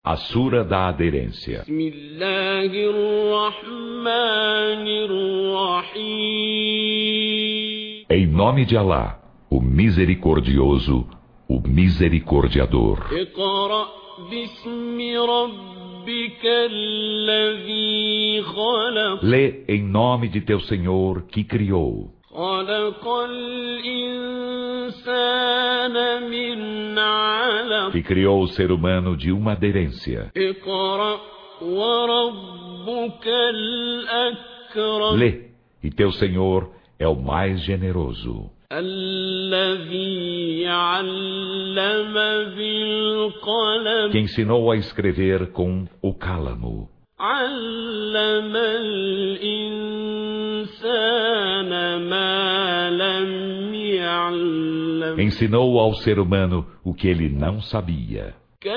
A Sura da Aderência. Em nome de Alá, o Misericordioso, o Misericordiador. Lê em nome de teu Senhor que criou. Que criou o ser humano de uma aderência. Lê, e teu Senhor é o mais generoso. Que ensinou a escrever com o cálamo. Ensinou ao ser humano o que ele não sabia.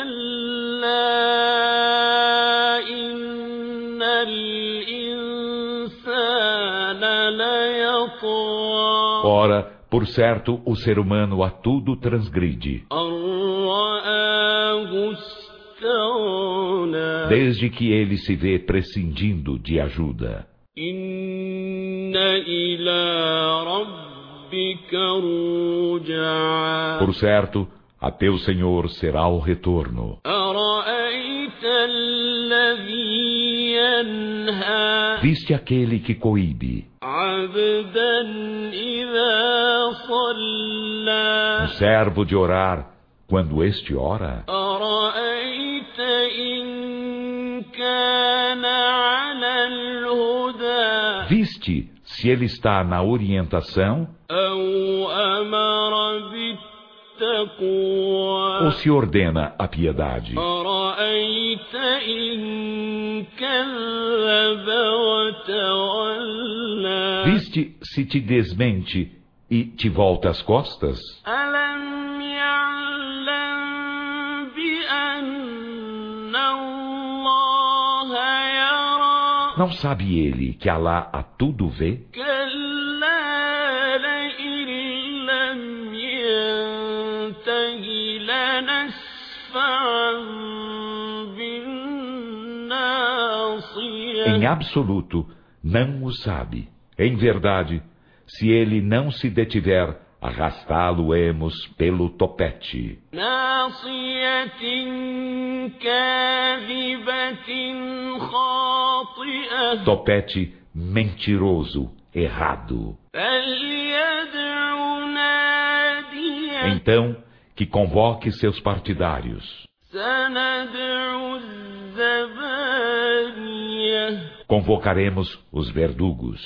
Ora, por certo, o ser humano a tudo transgride. Desde que ele se vê prescindindo de ajuda. Por certo, a teu Senhor será o retorno. Viste aquele que coíbe um servo de orar quando este ora? Viste se ele está na orientação? Ou se ordena a piedade? Viste se te desmente e te volta as costas? Não sabe ele que Alá a tudo vê? Em absoluto, não o sabe. Em verdade, se ele não se detiver, arrastá-lo-emos pelo topete. Topete mentiroso, errado. Então, que convoque seus partidários. Convocaremos os verdugos.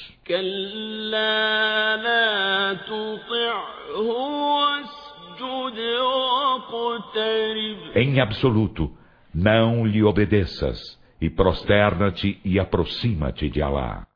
Em absoluto, não lhe obedeças, e prosterna-te e aproxima-te de Alá.